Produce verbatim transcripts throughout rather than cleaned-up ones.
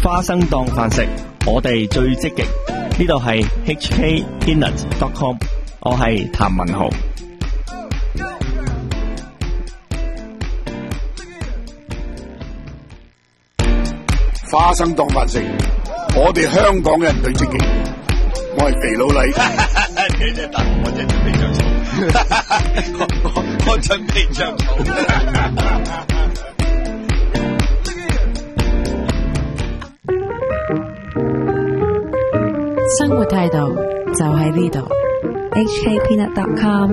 花生當飯食，我哋最積極。呢度係 H K Peanut dot com， 我係譚文豪。 花生當飯食，我哋香港人最積極。我係肥佬黎， 你隻蛋我隻準備着草，我我準備着草。 生活態度就喺呢度 ，H K Peanut dot com。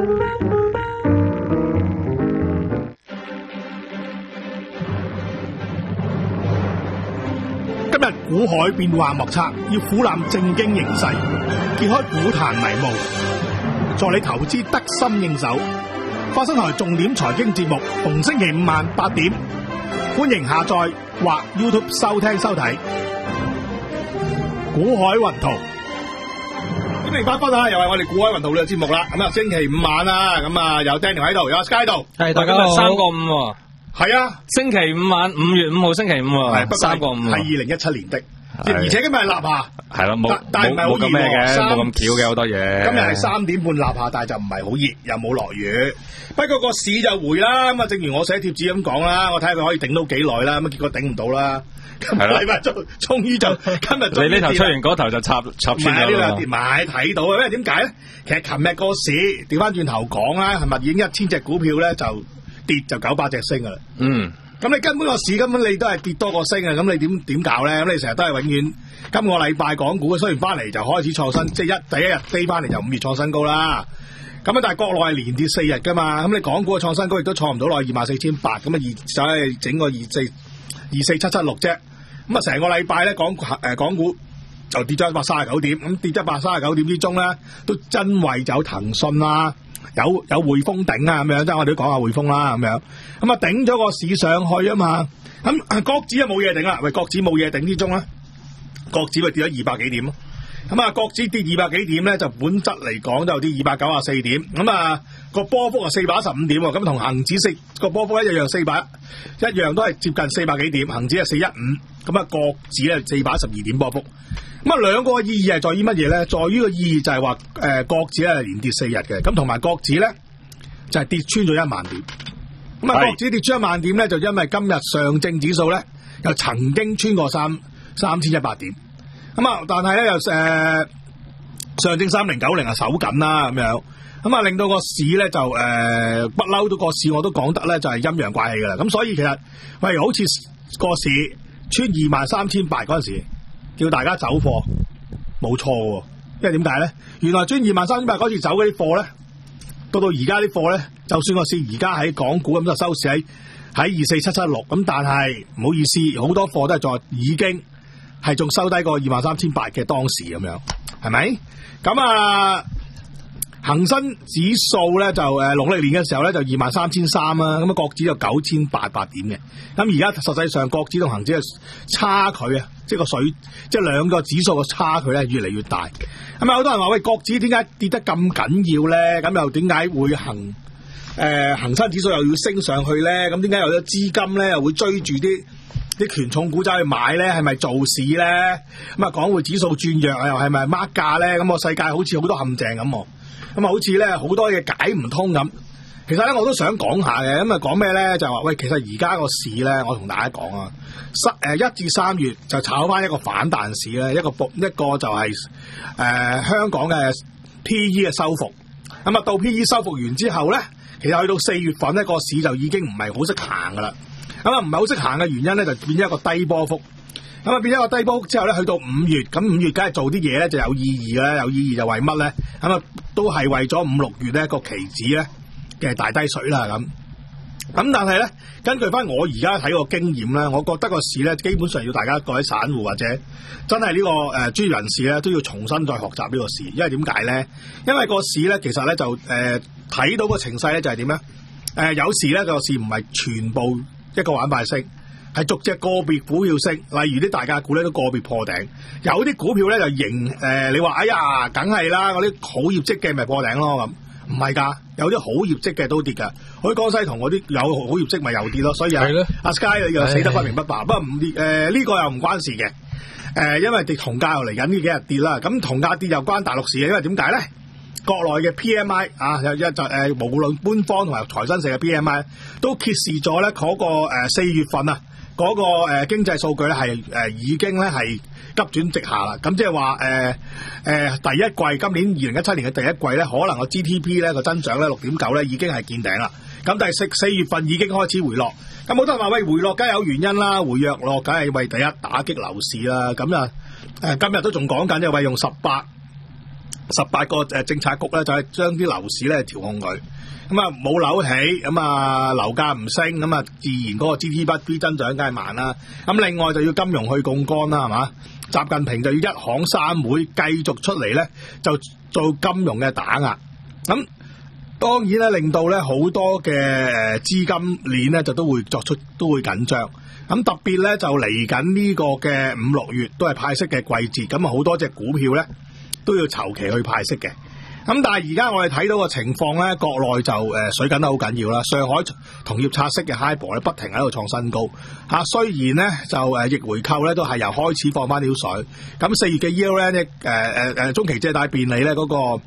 今日股海變幻莫測，要俯瞰正經形勢，揭開股壇迷霧，助你投資得心應手。花生台重點財經節目，逢星期五晚八點，歡迎下載或 YouTube 收聽收睇。股海雲圖，歡迎翻返啊！又係我哋股海雲圖呢個節目啦。咁啊，星期五晚啦，咁啊有 Daniel 喺度，有 Sky 喺度， 係大家好。三個五喎， 係啊， 星期五晚五月五號星期五喎，三個五係二零一七年的，而且今日係立夏， 係咯，冇但係唔係好熱咁咩嘅， 三冇咁巧嘅好多嘢。 今日係三點半立夏，但係就唔係好熱，又冇落雨。不過個市就回啦，咁啊，正如我寫貼紙咁講啦，我睇下佢可以頂到幾耐啦，咁啊，結果頂唔到啦。今個禮拜就終於就今日， 你呢頭出完嗰頭就插插穿咗啦。 唔係買睇到，因為點解咧？其實琴日個市調翻轉頭講啦，係咪已經一千隻股票咧就跌就九百隻升噶啦？嗯。咁你根本個市根本你都係跌多過升啊！咁你點點搞咧？咁你成日都係永遠今個禮拜港股雖然翻嚟就開始創新，即係一第一日飛翻嚟就五月創新高啦。咁啊，但係國內係連跌四日噶嘛，咁你港股嘅創新高亦都創唔到落二萬四千八，咁啊二就係整個二四二四七七六啫。咁啊，成個禮拜咧港誒港股就跌咗一百三十九點，咁跌咗一百三十九點之中咧，都真為有騰訊啦，有有匯豐頂啊咁樣，即係我哋都講下匯豐啦咁樣，咁啊頂咗個市上去啊嘛，咁國指啊冇嘢頂啦，喂國指冇嘢頂之中咧，國指咪跌咗二百幾點咯。咁啊，國指跌二百幾點咧，就本質嚟講就有啲二百九十四點，咁啊個波幅啊四百一十五點喎，咁同恒指四個波幅一樣四百，一樣都係接近四百幾點，恒指係四一五，咁啊國指咧四百一十二點波幅，咁啊兩個意義係在於乜嘢咧？在於個意義就係話誒國指咧係連跌四日嘅，咁同埋國指咧就係跌穿咗一萬點，咁啊國指跌穿一萬點咧，就因為今日上證指數咧又曾經穿過三三千一百點。咁啊，但係咧又誒上證三零九零啊守緊啦咁樣，咁啊令到個市咧就誒不嬲都個市我都講得咧就係陰陽怪氣噶啦，咁所以其實喂好似個市穿二萬三千八嗰陣時，叫大家走貨冇錯喎，因為點解咧？原來穿二萬三千八嗰次走嗰啲貨咧，到到而家啲貨咧，就算個市而家喺港股咁就收市喺喺二四七七六，咁但係唔好意思，好多貨都係在已經。係仲收低過二萬三千八嘅當時咁樣，係咪？咁啊，恒生指數咧就誒農曆年嘅時候咧就二萬三千三啦，咁啊國指就九千八百點嘅。咁而家實際上國指同恒指嘅差距啊，即係個水，即係兩個指數嘅差距咧越嚟越大。咁啊，好多人話喂，國指點解跌得咁緊要咧？咁又點解會恒誒恒生指數又要升上去咧？咁點解有咗資金咧又會追住啲？啲權重股走去買咧，係咪做市咧？咁啊，港匯指數轉弱啊，又係咪孖價咧？咁個世界好似好多陷阱咁，咁啊，好似咧好多嘢解唔通咁。其實咧，我都想講下嘅，咁啊，講咩咧？就係話喂，其實而家個市咧，我同大家講啊，三誒一至三月就炒翻一個反彈市咧，一個一個就係、是、誒、呃、香港嘅 P E 嘅收復。咁啊，到 P E 收復完之後咧，其實去到四月份呢個市就已經唔係好識行噶啦。咁啊，唔係好識行嘅原因咧，就變咗一個低波幅。咁啊，變咗一個低波幅之後咧，去到五月，咁五月梗係做啲嘢咧就有意義啦。有意義就為乜咧？咁啊，都係為咗五六月咧個期指咧嘅大低水啦。咁咁，但係咧，根據翻我而家睇個經驗咧，我覺得個市咧基本上要大家各位散戶或者真係呢、這個誒、呃、專業人士咧都要重新再學習呢個市，因為點解咧？因為個市咧其實咧就誒睇、呃、到個情勢咧就係點咧？誒、呃、有時咧個市唔係全部。一個板塊升，係逐隻個別股票升，例如啲大價股咧都個別破頂，有啲股票咧就仍誒、呃，你話哎呀，梗係啦，嗰啲好業績嘅咪破頂咯咁，唔係噶， 有啲好業績嘅都跌㗎。好似江西銅嗰啲有好業績咪又跌咯，所以啊阿 Sky 又死得不明不白。不過唔跌誒呢個又唔關事嘅。誒、呃，因為跌銅價又嚟緊呢幾日跌啦，咁銅價跌又關大陸事嘅，因為點解咧？國內嘅 P M I 啊，有一就誒，無論官方同埋財新社嘅 P M I 都揭示咗咧嗰個誒四月份啊，嗰、那個誒、呃、經濟數據咧係誒已經咧係急轉直下啦。咁即係話誒誒第一季今年二零一七年嘅第一季咧，可能個 G D P 咧個增長咧六點九咧已經係見頂啦。咁第四四月份已經開始回落。咁好多人話喂，回落梗係有原因啦，回弱落梗係為第一打擊樓市啦。咁啊誒今日都仲講緊，就為用十八。十八個誒政策局咧，就係將啲樓市咧調控佢，咁啊冇樓起，咁啊樓價唔升，咁啊自然嗰個 G D P 增長梗係慢啦。咁另外就要金融去槓桿啦，係嘛？習近平就要一行三會繼續出嚟咧，就做金融嘅打壓。咁當然咧，令到咧好多嘅誒資金鏈咧就都會作出都會緊張。咁特別咧就嚟緊呢個嘅五六月都係派息嘅季節，咁啊好多隻股票咧都要籌期去派息嘅。咁但係而家我哋睇到個情況咧，國內就誒水緊得好緊要啦。上海同業拆息嘅 HIBOR 咧不停喺度創新高嚇，雖然咧就誒逆回購咧都係由開始放翻啲水。咁四月嘅 year end 咧誒誒誒中期借貸便利咧嗰、那個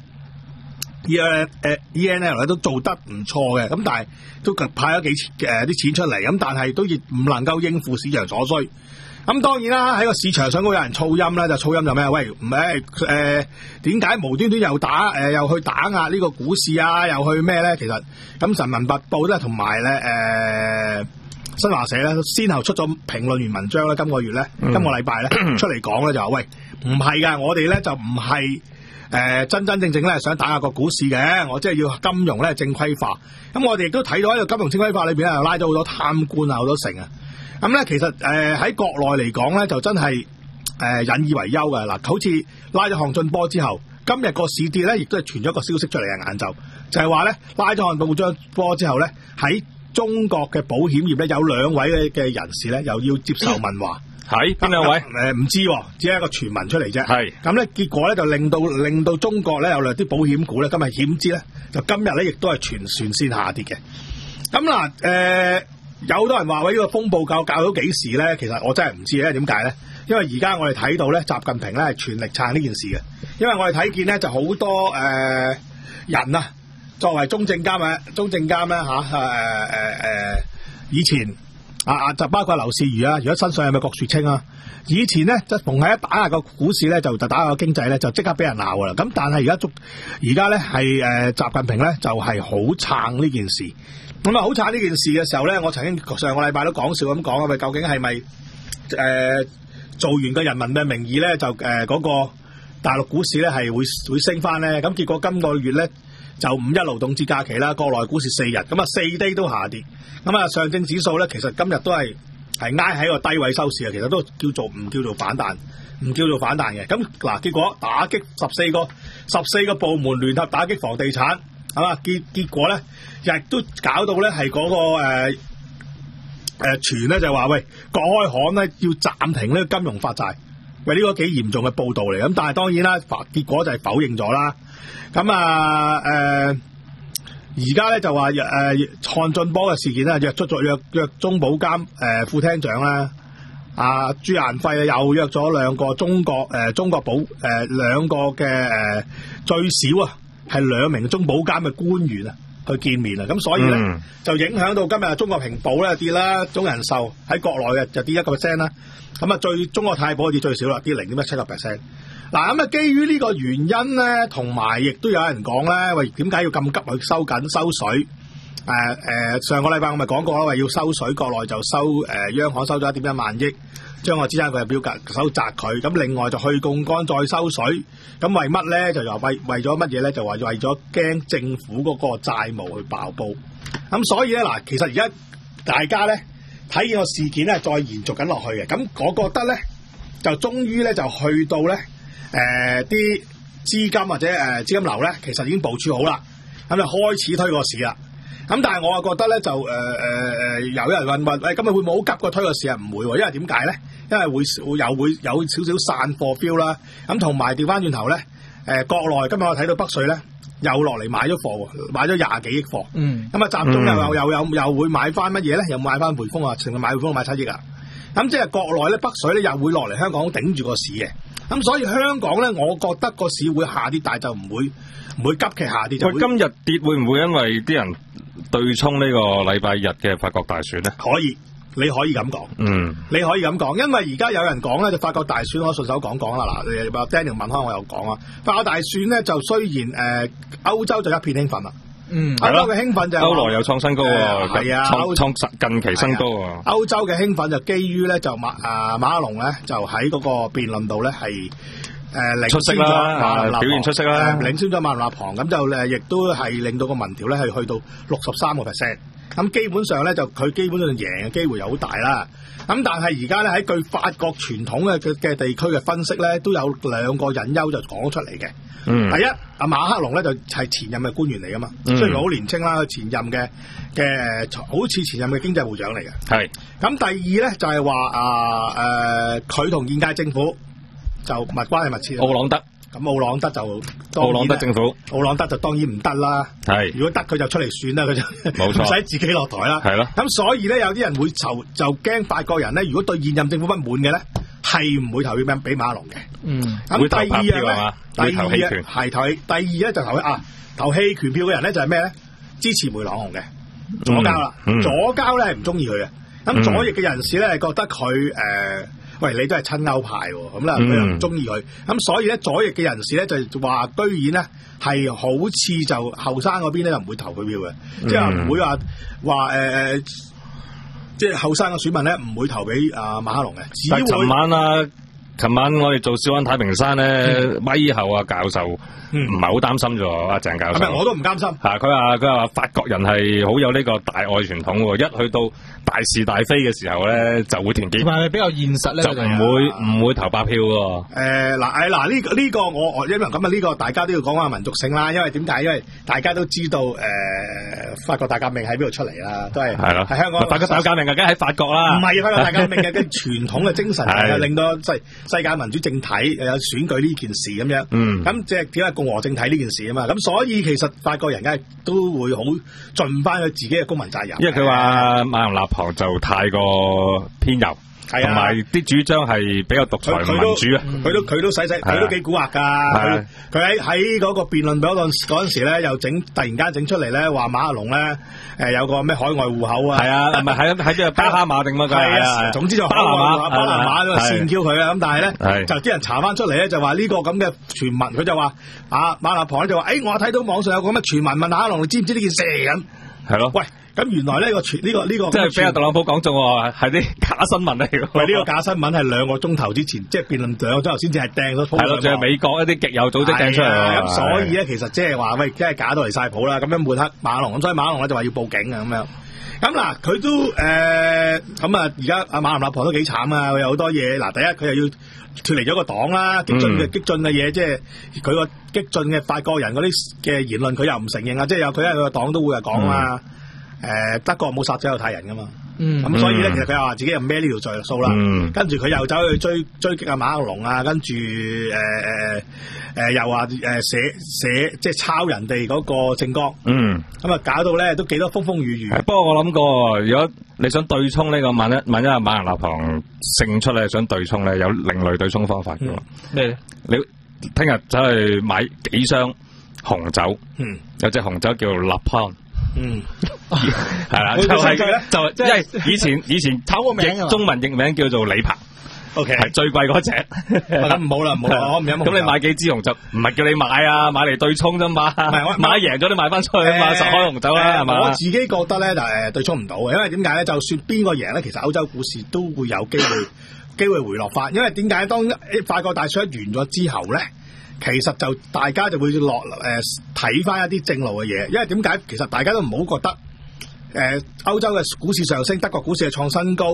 year 誒 E N L 咧都做得唔錯嘅，咁但係都派咗幾誒啲、呃、錢出嚟，咁但係都亦唔能夠應付市場所需。咁當然啦，喺個市場上高有人噪音咧，就噪音就咩？喂，唔係誒點解無端端又打誒、呃、又去打壓呢個股市啊？又去咩咧？其實咁人民日報咧同埋咧誒新華社咧，先後出咗評論員文章咧，今個月咧，嗯、今個禮拜咧出嚟講咧就話喂，唔係㗎，我哋咧就唔係誒真真正正咧想打壓個股市嘅，我即係要金融咧正規化。咁我哋亦都睇到喺個金融正規化裏邊咧，又拉咗好多貪官啊，好多成啊。咁咧，其實誒喺、呃、國內嚟講咧，就真係誒、呃、引以為憂嘅嗱。好似拉咗項俊波之後，今日個市跌咧，亦都係傳咗個消息出嚟嘅，晏晝就係話咧，拉咗項俊波之後咧，喺中國嘅保險業咧，有兩位嘅人士咧，又要接受問話。 係邊兩位？誒唔、呃、知、哦，只係一個傳聞出嚟啫。係咁咧，結果咧就令到令到中國咧有兩啲保險股咧，今日險資咧，就今日咧亦都係全線先下跌嘅。咁嗱誒。呃有好多人話喂，呢個風暴搞搞到幾時咧？其實我真係唔知咧，點解咧？因為而家我哋睇到咧，習近平咧係全力撐呢件事嘅。因為我哋睇見咧就好多誒、呃、人啊，作為中證監啊，中證監咧吓誒誒誒，以前啊啊就包括劉士余啊，如果身上有咪郭樹清啊，以前咧即係逢係一打壓個股市咧，就就打壓個經濟咧，就即刻俾人鬧噶啦。咁但係而家中而家咧係誒習近平咧就係好撐呢件事。咁啊，好慘呢件事嘅時候咧，我曾經上個禮拜都講笑咁講啊，咪究竟係咪誒做完個人民嘅名義咧，就誒嗰、呃那個大陸股市咧係會會升翻咧？咁結果今個月咧就五一勞動節假期啦，國內股市四日，咁啊四低都下跌。咁啊上證指數咧，其實今日都係係挨喺個低位收市啊，其實都叫做唔叫做反彈，唔叫做反彈嘅。咁嗱，結果打擊十四個十四個部門聯合打擊房地產。係嘛？結結果咧，亦都搞到咧係嗰個誒誒傳咧就話喂，國開行咧要暫停呢個金融發債，喂呢、這個幾嚴重嘅報導嚟。咁但係當然啦，結果就係否認咗啦。咁啊誒，而家咧就話誒項俊波嘅事件咧，約出咗約約中保監誒、呃、副廳長啦，阿、啊、朱雁輝又約咗兩個中國誒、呃、中國保誒、呃、兩個嘅誒、呃、最少啊。係兩名中保監嘅官員啊，去見面啊，咁所以咧、嗯、就影響到今日中國平保咧跌啦，中人壽喺國內嘅就跌一個 percent 啦，咁啊最中國太保跌最少啦，跌零點一七個 percent。嗱咁啊，基於呢個原因咧，同埋亦都有人講咧，喂點解要咁急去收緊收水？誒、呃、誒、呃，上個禮拜我咪講過啦，話要收水，國內就收誒、呃、央行收咗一點一萬億。將個資產佢嘅表格收窄佢，咁另外就去槓桿再收水，咁為乜咧？就又為為咗乜嘢咧？就話為咗驚政府嗰個債務去爆煲，咁所以咧嗱，其實而家大家咧睇見個事件咧再延續緊落去嘅，咁我覺得咧就終於咧就去到咧誒啲資金或者誒資、呃、金流咧，其實已經部署好啦，咁就開始推個市啦。咁但係我啊覺得咧就誒誒誒有人問問，喂，今日會唔會好急個推個市啊？唔會喎，因為點解咧？因為會會有會有少少散貨 feel 啦。咁同埋調翻轉頭咧，誒、呃、國內今日我睇到北水咧又落嚟買咗貨喎，買咗廿幾億貨。 嗯， 咁啊集中又又又又又會買翻乜嘢咧？又買翻匯豐啊，成日買匯豐買七億啊！咁即係國內咧北水咧又會落嚟香港頂住個市嘅。咁所以香港咧，我覺得個市會下跌，但係就唔會唔會急劇下跌。 喂，今日跌會唔會因為啲人對沖呢個禮拜日嘅法國大選咧？ 可以。你可以咁講， 嗯， 你可以咁講，因為而家有人講咧，就法國大選，我順手講講啦。嗱，話 Daniel 問開，我又講啊。法國大選咧，就雖然誒歐、呃、洲就一片興奮啦，嗯，歐洲嘅興奮就係、 歐羅又創新高喎，係、呃、啊，創創近期新高啊。歐洲嘅興奮就基於咧就馬啊馬克龍咧就喺嗰個辯論度咧係誒領先咗， 表現出色啦， 領先咗馬龍立旁，咁就誒亦都係令到個民調咧係去到六十三個 percent。咁基本上咧就佢基本上贏嘅機會又好大啦。咁但係而家咧喺據法國傳統嘅嘅地區嘅分析咧，都有兩個隱憂就講出嚟嘅。嗯，第一，阿馬克龍咧就係前任嘅官員嚟噶嘛，嗯、雖然好年青啦，佢前任嘅嘅好似前任嘅經濟部長嚟嘅。係。咁第二咧就係話啊誒，佢、呃、同現屆政府就密關係密切。 奧朗德。 咁奧朗德就奧朗德政府， 奧朗德就當然唔得啦。係，如果得佢就出嚟選啦，佢就冇錯，唔使自己落台啦。係咯。咁所以咧，有啲人會就就驚法國人咧，如果對現任政府不滿嘅咧，係唔會投票俾馬克龍嘅。嗯。咁第二樣咧，第二樣係投棄，第二咧就投啊投棄權票嘅人咧就係咩咧？支持梅朗雄嘅左膠啦，左膠咧係唔中意佢嘅。咁左翼嘅人士咧係覺得佢誒。呃喂，你都係親歐派喎，咁啦佢又唔中意佢，咁所以咧左翼嘅人士咧就話，居然咧係好似就後生嗰邊咧就唔會投佢票嘅，嗯、即係唔會話話誒，即係後生嘅選民咧唔會投俾阿馬克龍嘅。只會尋晚啊，尋晚我哋做小安太平山咧，咪、嗯、後啊教授唔係好擔心咗阿鄭教授， 係咪我都唔擔心。 係佢話佢話法國人係好有呢個大愛傳統喎，一去到大是大非嘅時候咧，就會團結。 係咪比較現實咧？ 就唔會唔會投白票喎。 誒嗱誒嗱呢個呢個我我因為咁啊呢個大家都要講下民族性啦，因為點解？因為大家都知道誒、呃、法國大革命喺邊度出嚟啦，都係係咯，喺香港。 法國大革命梗係喺法國啦， 唔係法國大革命嘅傳統嘅精神，令到世世界民主政體有選舉呢件事咁樣。嗯，咁即係點解共和政體呢件事啊嘛？咁所以其實法國人梗係都會好盡翻佢自己嘅公民責任。 因為佢話馬龍立旁就太過偏右。同埋啲主張係比較獨裁民主啊！ 佢都佢都使使佢都幾蠱惑㗎。佢喺喺嗰個辯論嗰陣嗰陣時咧，又整突然間整出嚟咧，話馬克龍咧誒有個咩海外戶口啊？係啊，唔係喺喺即係巴哈馬定乜㗎？係啊，總之就海外馬巴拿馬都線叫佢啊！咁但係咧就啲人查翻出嚟咧，就話呢個咁嘅傳聞，佢就話啊馬立旁咧就話誒，我睇到網上有個咩傳聞問馬克龍，你知唔知呢件事咁？係咯，喂。咁原來呢個傳呢個呢個即係俾阿特朗普講中喎，係啲假新聞嚟嘅。 喂，呢個假新聞係兩個鐘頭之前，即係辯論兩個鐘頭先至係掟咗。係咯，仲係美國一啲極右組織掟出嚟。 咁所以咧，其實即係話喂，真係假到嚟晒譜啦。咁樣抹黑馬龍，咁所以馬龍咧就話要報警啊咁樣。咁嗱，佢都誒咁啊，而家阿馬龍立旁都幾慘啊！佢有好多嘢。嗱，第一佢又要脫離咗個黨啦，激進嘅、嗯、激進嘅嘢，即係佢個激進嘅法國人嗰啲嘅言論，佢又唔承認啊！即係有佢喺佢個黨都會係講啊。嗯誒德國冇殺咗猶太人噶嘛，咁、嗯、所以咧，其實佢又話自己又孭呢條罪數啦。嗯、跟住佢又走去追追擊阿馬克龍啊，跟住誒誒誒又話誒寫寫即係抄人哋嗰個政綱。嗯，咁啊搞到咧都幾多風風雨雨。 不過我諗過，如果你想對沖呢、這個萬一萬一阿馬克龍立旁勝出咧，想對沖咧，有另類對沖方法嘅喎。咩、嗯？你聽日走去買幾箱紅酒？嗯，有隻紅酒叫立潘。嗯，係啦，就係就即係以前以前炒個名，中文譯名叫做李鵬 ，OK，係最貴嗰隻。 咁唔好啦，唔好啦，我唔飲。 咁你買幾支紅酒？唔係叫你買啊，買嚟對沖啫嘛。買贏咗你買翻出去啊嘛，十開紅酒啦，係嘛？ 我自己覺得咧就誒對沖唔到嘅，因為點解咧？就算邊個贏咧，其實歐洲股市都會有機會機會回落翻。因為點解？當法國大選完咗之後咧？其實就大家就會落誒睇翻一啲正路嘅嘢，因為點解？其實大家都唔好覺得誒歐洲嘅股市上升，德國股市係創新高，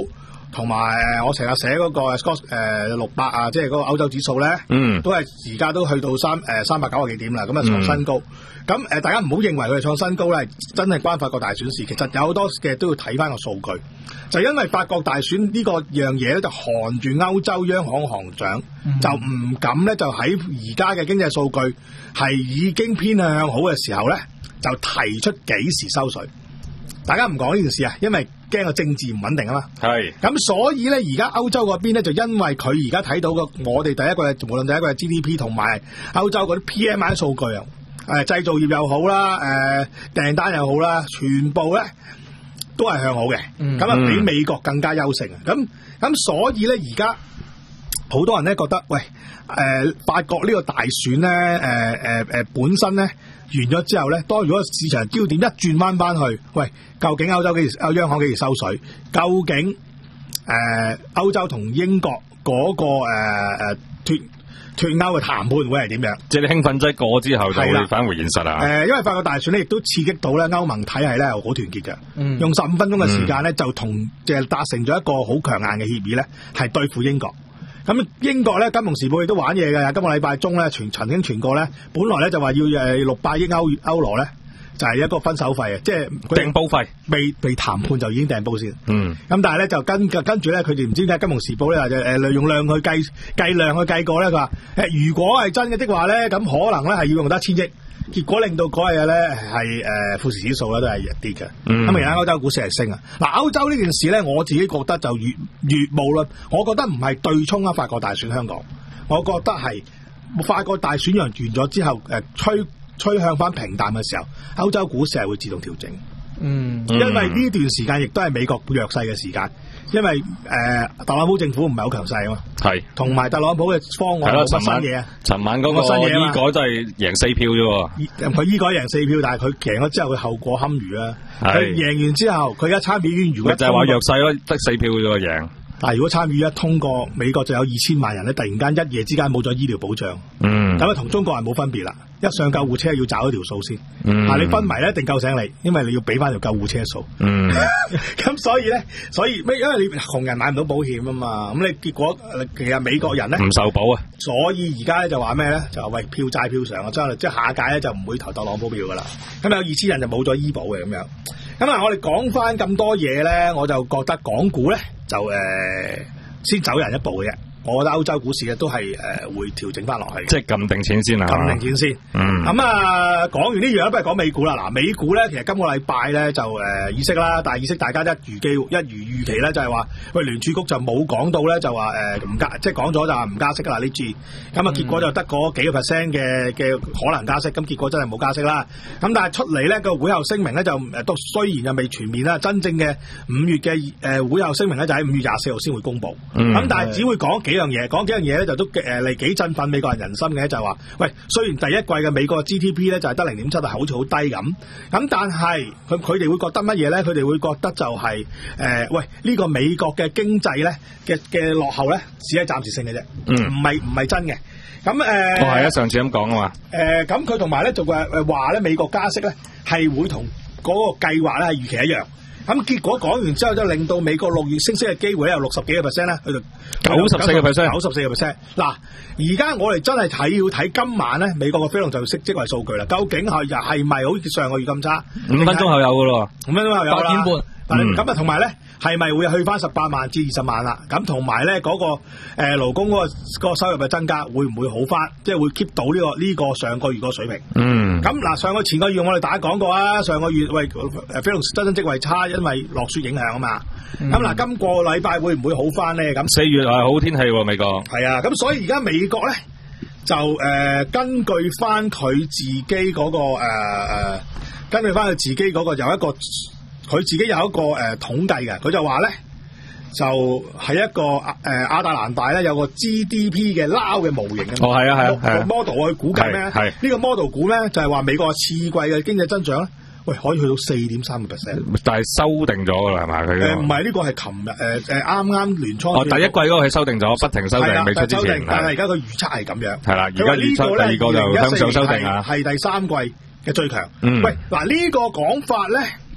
同埋我成日寫嗰個 Scott 誒六百啊，即係嗰個歐洲指數咧， 嗯， 都係而家都去到三誒三百九十幾點啦，咁啊創新高。咁誒、呃、大家唔好認為佢係創新高咧，真係關法國大選事。其實有好多嘅都要睇翻個數據，就因為法國大選呢個樣嘢咧，就寒住歐洲央行行長、嗯、就唔敢咧，就喺而家嘅經濟數據係已經偏向好嘅時候咧，就提出幾時收水。大家唔講呢件事啊，因為驚個政治唔穩定啊嘛。係。咁所以咧，而家歐洲嗰邊咧，就因為佢而家睇到個我哋第一個無論第一個係 G D P 同埋歐洲嗰啲 P M I 數據啊。誒製造業又好啦，誒訂單又好啦，全部咧都係向好嘅，咁啊、嗯、比美國更加優勝啊！咁咁所以咧，而家好多人咧覺得，喂誒、呃、法國呢個大選咧，誒誒誒本身咧完咗之後咧，當如果市場焦點一轉彎翻去，喂，究竟歐洲幾時歐央行幾時收水？究竟誒、呃、歐洲同英國嗰、那個誒誒、呃、脱脱歐嘅談判會係點樣？即係你興奮劑過之後就會返回現實啊！誒、呃，因為法國大選咧，亦都刺激到咧歐盟體系咧好團結嘅，嗯、用十五分鐘嘅時間咧、嗯、就同即係達成咗一個好強硬嘅協議咧，係對付英國。咁英國咧，金融時報亦都玩嘢嘅，今個禮拜中咧傳曾經傳過咧，本來咧就話要誒六百億歐歐羅咧。就係一個分手費啊，即係訂煲費，未未談判就已經訂煲先。嗯，咁但係咧就跟跟住咧，佢哋唔知點解《金融時報》咧就誒用量去計計量去計過咧，佢話誒如果係真嘅的話咧，咁可能咧係要用得一千億，結果令到嗰日咧係誒富時指數咧都係弱啲嘅。咁而家歐洲股市係升啊。嗱，歐洲呢件事咧，我自己覺得就越越無論，我覺得唔係對沖啊法國大選香港，我覺得係法國大選完咗之後誒吹。趨向翻平淡嘅時候，歐洲股市係會自動調整。嗯，因為呢段時間亦都係美國弱勢嘅時間，因為誒、呃、特朗普政府唔係好強勢啊嘛。係，同埋特朗普嘅方案冇乜新嘢啊。尋晚嗰個醫改就係贏四票啫喎。佢醫改贏四票，但係佢贏咗之後，佢後果堪虞啊。佢贏完之後，佢而家參議院如果就係話弱勢咯，得四票啫喎贏。但係如果參與一通過，美國就有二千萬人咧，突然間一夜之間冇咗醫療保障，嗯，咁啊同中國人冇分別啦。一上救護車要找一條數先，嗯，但你昏迷咧一定救醒你，因為你要俾翻條救護車數，嗯，咁所以咧，所以咩？因為你窮人買唔到保險啊嘛，咁你結果其實美國人咧唔受保啊，所以而家咧就話咩咧？就話喂票債票償啊，即係即係下屆咧就唔會投特朗普票噶啦，咁有二千人就冇咗醫保嘅咁樣。咁啊，我哋講翻咁多嘢咧，我就覺得港股咧就誒、呃、先走人一步嘅啫。我覺得歐洲股市咧都係誒、呃、會調整翻落去，即係撳定錢先啊！撳定錢先。嗯。咁啊，講完呢樣，不如講美股啦。嗱，美股咧其實今個禮拜咧就誒、呃、議息啦，但係議息大家一如機一如預期咧，就係話喂聯儲局就冇講到咧，就話誒唔加，即係講咗就話唔加息啦呢次。咁啊，結果就得嗰幾個 percent 嘅嘅可能加息，咁結果真係冇加息啦。咁但係出嚟咧個會後聲明咧就誒都雖然又未全面啦，真正嘅五月嘅誒、呃、會後聲明咧就喺五月廿四號先會公佈。咁、嗯、但係只會講幾樣嘢，講幾樣嘢咧就都誒嚟幾振奮美國人人心嘅，就係、是、話喂，雖然第一季嘅美國 G D P 咧就係得零點七，係好似好低咁，咁但係佢佢哋會覺得乜嘢咧？佢哋會覺得就係、是、誒、呃、喂呢、這個美國嘅經濟咧嘅嘅落後咧只係暫時性嘅啫，唔係唔係真嘅。咁誒，呃、哦係啊，上次咁講啊嘛。誒咁佢同埋咧就誒誒話咧美國加息咧係會同嗰個計劃咧係預期一樣。咁結果講完之後，就令到美國六月升息嘅機會咧有六十幾個 percent 咧，去到九十四個 percent， 九十四個 percent。嗱，而家我哋真係睇要睇今晚咧，美國嘅非農就業職位數據啦。究竟係又係咪好似上個月咁差？五分鐘後有噶咯，五分鐘後有啦。八點半。咁啊，同埋咧，係咪會去翻十八萬至二十萬啦？咁同埋咧，嗰個誒勞工嗰個個收入嘅增加，會唔會好翻？即係會 keep 到呢個呢個上個月個水平？嗯。咁嗱，上個前個月我哋大家講過啊，上個月喂誒非農真真職位差，因為落雪影響啊嘛。咁嗱、嗯，今個禮拜會唔會好翻咧？咁四月係好天氣喎，美國。係啊，咁所以而家美國咧就誒、呃、根據翻佢自己嗰、嗰個誒、呃、根據翻佢自己嗰個有一個。佢自己有一個誒、呃、統計嘅，佢就話咧，就係、是、一個誒、呃、亞特蘭大咧有個 G D P 嘅撈嘅模型嘅，哦係啊係啊 model 去估計咩？係呢個 model 估咧就係、是、話美國次季嘅經濟增長咧，喂可以去到四點三個 percent，但係修訂咗㗎啦係咪？佢誒唔係呢個係琴日誒誒啱啱年初哦第一季嗰個係修訂咗，不停修訂未出之前，但係而家佢預測係咁樣，係啦而家預測第二個就向上修訂啊，係第三季嘅最強。嗯、喂嗱呢、這個講法咧。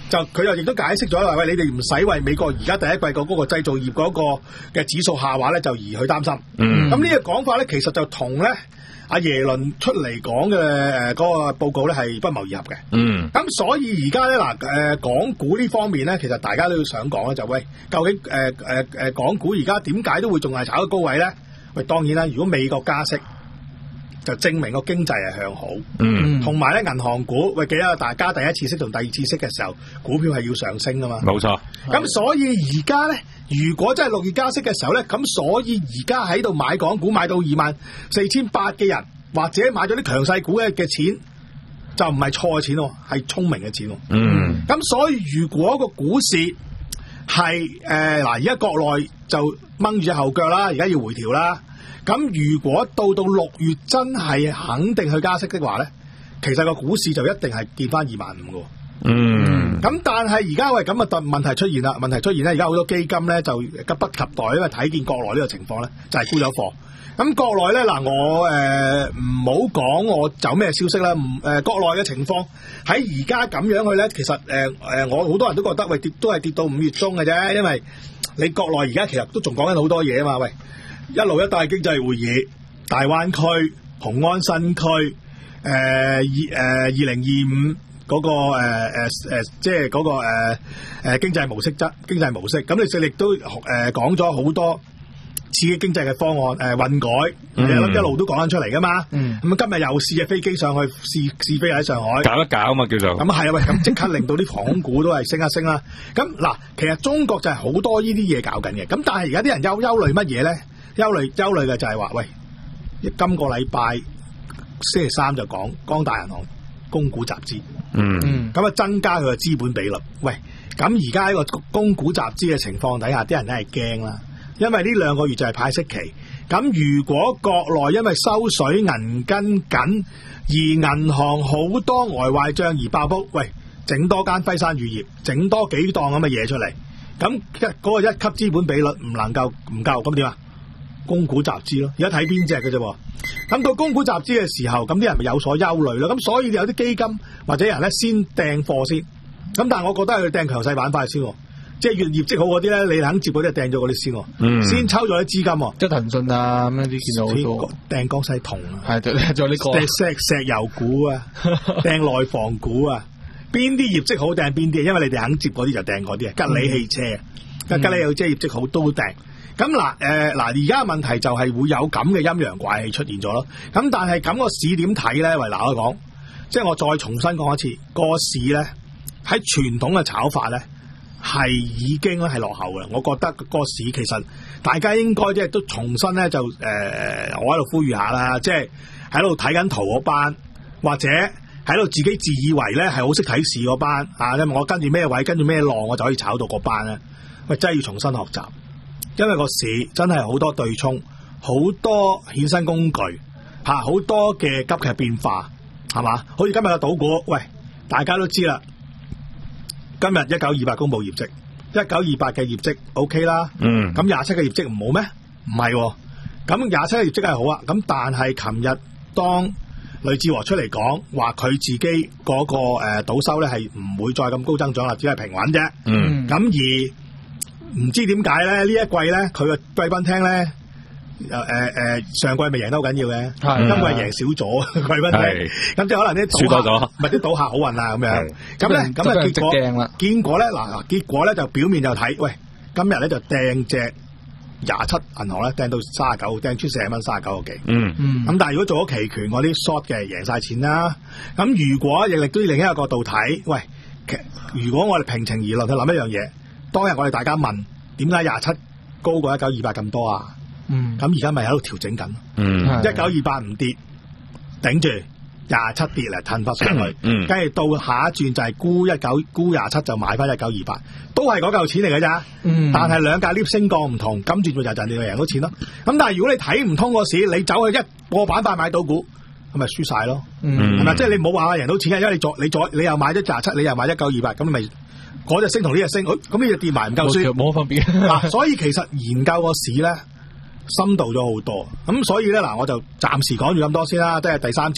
就佢又亦都解釋咗話，喂，你哋唔使為美國而家第一季個嗰個製造業嗰個嘅指數下滑咧，就而去擔心。嗯，咁呢個講法咧，其實就同咧阿耶倫出嚟講嘅誒嗰個報告咧係不謀而合嘅。嗯，咁所以而家咧嗱誒港股呢方面咧，其實大家都要想講咧，就喂，究竟誒誒誒港股而家點解都會仲係炒到高位咧？喂，當然啦，如果美國加息，就證明個經濟係向好，嗯，同埋咧銀行股，喂，記得大家第一次息同第二次息嘅時候，股票係要上升噶嘛， 冇錯。 咁所以而家咧，如果真係六月加息嘅時候咧，咁所以而家喺度買港股買到二萬四千八嘅人，或者買咗啲強勢股嘅嘅錢，就唔係錯嘅錢喎，係聰明嘅錢喎。嗯，咁所以如果個股市係誒嗱，而家國內就掹住隻後腳啦，而家要回調啦。咁如果到到六月真係肯定去加息的話咧，其實個股市就一定係跌翻二萬五嘅。嗯。咁但係而家喂咁啊，問題出現啦，問題出現咧，而家好多基金咧就急不及待，因為睇見國內呢個情況咧，就係沽咗貨。咁國內咧嗱，我誒唔好講我走咩消息啦，唔誒、呃、國內嘅情況喺而家咁樣去咧，其實誒誒、呃、我好多人都覺得喂跌都係跌到五月中嘅啫，因為你國內而家其實都仲講緊好多嘢啊嘛，喂。一路一帶經濟會議、大灣區、雄安新區、誒二誒二零二五嗰個誒誒誒，即係嗰個誒誒、呃、經濟模式質經濟模式，咁你勢力都誒講咗好多刺激經濟嘅方案，誒、呃、混改，嗯、一路都講緊出嚟噶嘛。咁、嗯、今日又試隻飛機上去試試飛喺上海， 搞一搞啊嘛叫做。咁係啊喂，咁即刻令到啲航空股都係升一升啦。咁嗱，其實中國就係好多呢啲嘢搞緊嘅，咁但係而家啲人憂憂慮乜嘢咧？憂慮憂慮嘅就係話，喂，今個禮拜星期三就講光大銀行供股集資，嗯，咁啊增加佢嘅資本比率。喂，咁而家喺個供股集資嘅情況底下，啲人都係驚啦，因為呢兩個月就係派息期。咁如果國內因為收水銀根緊，而銀行好多外壞賬而爆煲，喂，整多間輝山乳業，整多幾檔咁嘅嘢出嚟，咁一嗰個一級資本比率唔能夠唔夠，咁點啊？供股集資咯，而家睇邊隻嘅啫。咁到供股集資嘅時候，咁啲人咪有所憂慮咯。咁所以有啲基金或者人咧先掟貨先。咁但係我覺得係掟強勢板塊先，即係越業績好嗰啲咧，你肯接嗰啲掟咗嗰啲先，嗯、先抽咗啲資金。即係騰訊啊，咁樣啲見到好多掟江西銅啊，係仲有呢個掟石石油股啊，掟內房股啊，邊啲業績好掟邊啲？因為你哋肯接嗰啲就掟嗰啲啊，吉利汽車，嗯、吉利有即係業績好都掟。咁嗱，誒嗱，而家問題就係會有咁嘅陰陽怪氣出現咗咯。咁但係咁個市點睇咧？喂，嗱我講，即係我再重新講一次，個市咧喺傳統嘅炒法咧係已經咧係落後嘅。我覺得個市其實大家應該即係都重新咧就誒、呃，我喺度呼籲下啦，即係喺度睇緊圖嗰班，或者喺度自己自以為咧係好識睇市嗰班啊，因為我跟住咩位跟住咩浪，我就可以炒到嗰班咧。喂，真係要重新學習。因為個市真係好多對沖，好多衍生工具，吓好多嘅急劇變化，係嘛？好似今日嘅賭股，喂，大家都知啦。今日一九二八公布業績，一九二八嘅業績 OK 啦。嗯。咁廿七嘅業績唔好咩？唔係。咁廿七嘅業績係好啊。咁但係琴日當呂志和出嚟講話，佢自己嗰個誒賭收咧係唔會再咁高增長啦，只係平穩啫。嗯。咁而唔知點解咧？呢一季咧，佢個貴賓廳咧，誒誒誒，上季咪贏得好緊要嘅，今季贏少咗貴賓廳，咁即係可能啲賭客，唔係啲賭客好運啊咁樣。咁咧，咁啊結果，結果咧嗱，結果咧就表面就睇，喂，今日咧就掟隻廿七銀行咧，掟到三十九，掟出四十蚊，三十九個幾。嗯嗯。咁但係如果做咗期權嗰啲 short 嘅，贏晒錢啦。咁如果亦亦都要另一個角度睇，喂，如果我哋平情而論去諗一樣嘢。當日我哋大家問點解廿七高過一九二八咁多啊？嗯，咁而家咪喺度調整緊。嗯，一九二八唔跌，頂住廿七跌嚟褪翻上去。嗯，跟住到下一轉就係沽一九沽廿七就買翻一九二八，都係嗰嚿錢嚟嘅咋。嗯，但係兩價 lift 升降唔同，跟住就就你就贏到錢咯。咁但係如果你睇唔通個市，你走去一個板塊買到股，咁咪輸晒咯。嗯，係咪？即係你冇話贏到錢嘅，因為你再你再你又買咗廿七，你又買一九二八，咁咪。嗰隻升同呢隻升，咁呢隻跌埋唔夠輸，冇分別。嗱，所以其實研究個市咧深度咗好多，咁所以咧嗱，我就暫時講住咁多先啦，即係第三節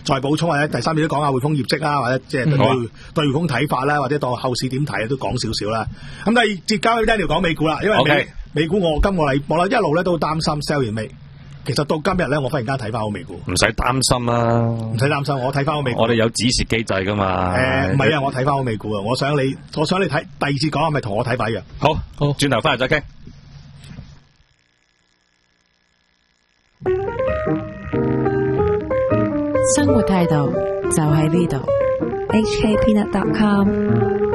再補充或者第三節都講下匯豐業績啦，或者即係對、嗯、對匯豐睇法啦，或者當後市點睇都講少少啦。咁第二節交俾 Daniel 講美股啦，因為美, Okay. 美股我今個禮我一路咧都擔心 sell 完未。其實到今日咧，我忽然間睇翻好美股， 唔使擔心啦， 唔使擔心，我睇翻好美股。 我哋有指示機制噶嘛？ 誒，唔係啊，我睇翻好美股啊！我想你，我想你睇第二次講係咪同我睇法一樣？ 好，好，轉頭翻嚟再傾。 生活態度就喺呢度。H K Peanut dot com